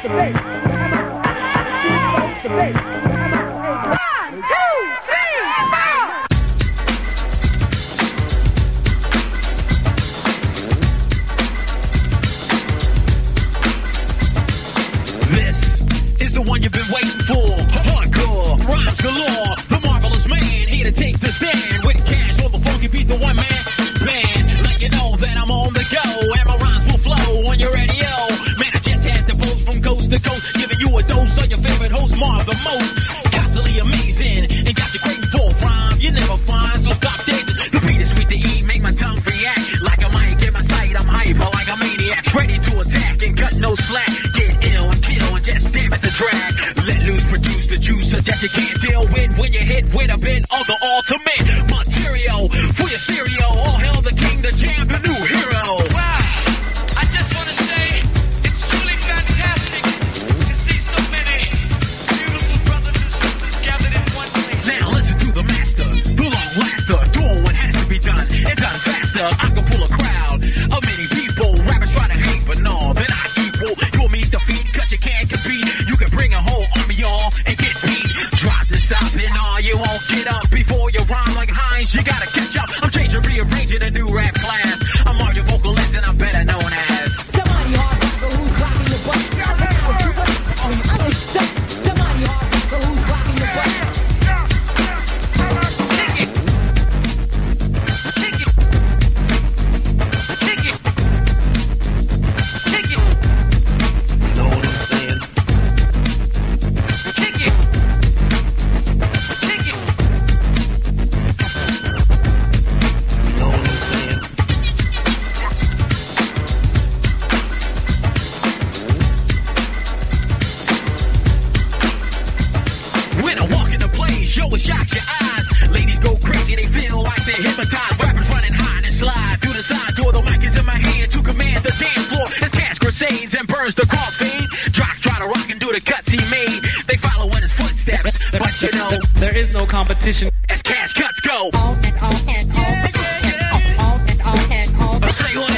There is no competition. As cash cuts go. Say what?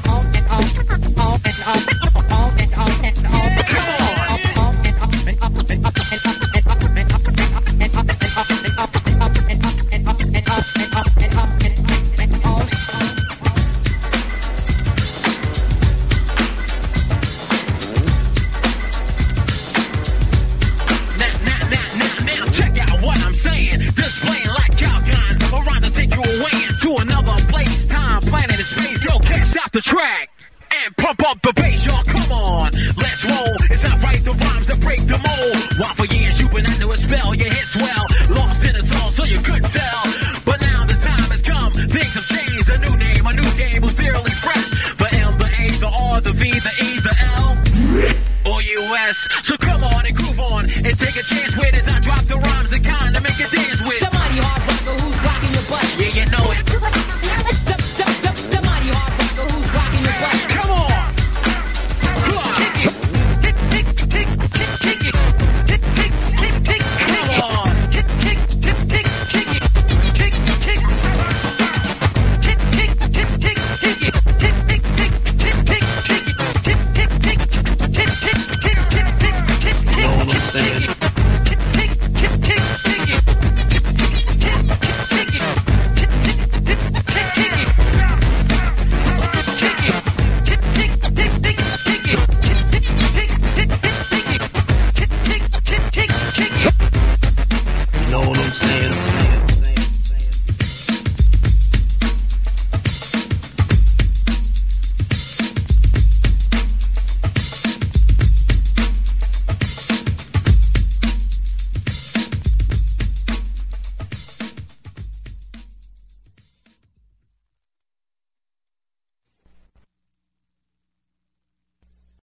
The track and pump up the bass, y'all. Come on, let's roll. It's not right, the rhymes that break the mold. While for years you've been under a spell, your hits well, lost in a song, so you couldn't tell. But now the time has come, things have changed. A new name, a new game was fairly fresh. The M, the A, the R, the V, the E, the L, or US. So come on and groove on and take a chance with as I drop the rhymes, the kind to make you dance with. The mighty hard rocker who's rocking your butt. Yeah, you know it.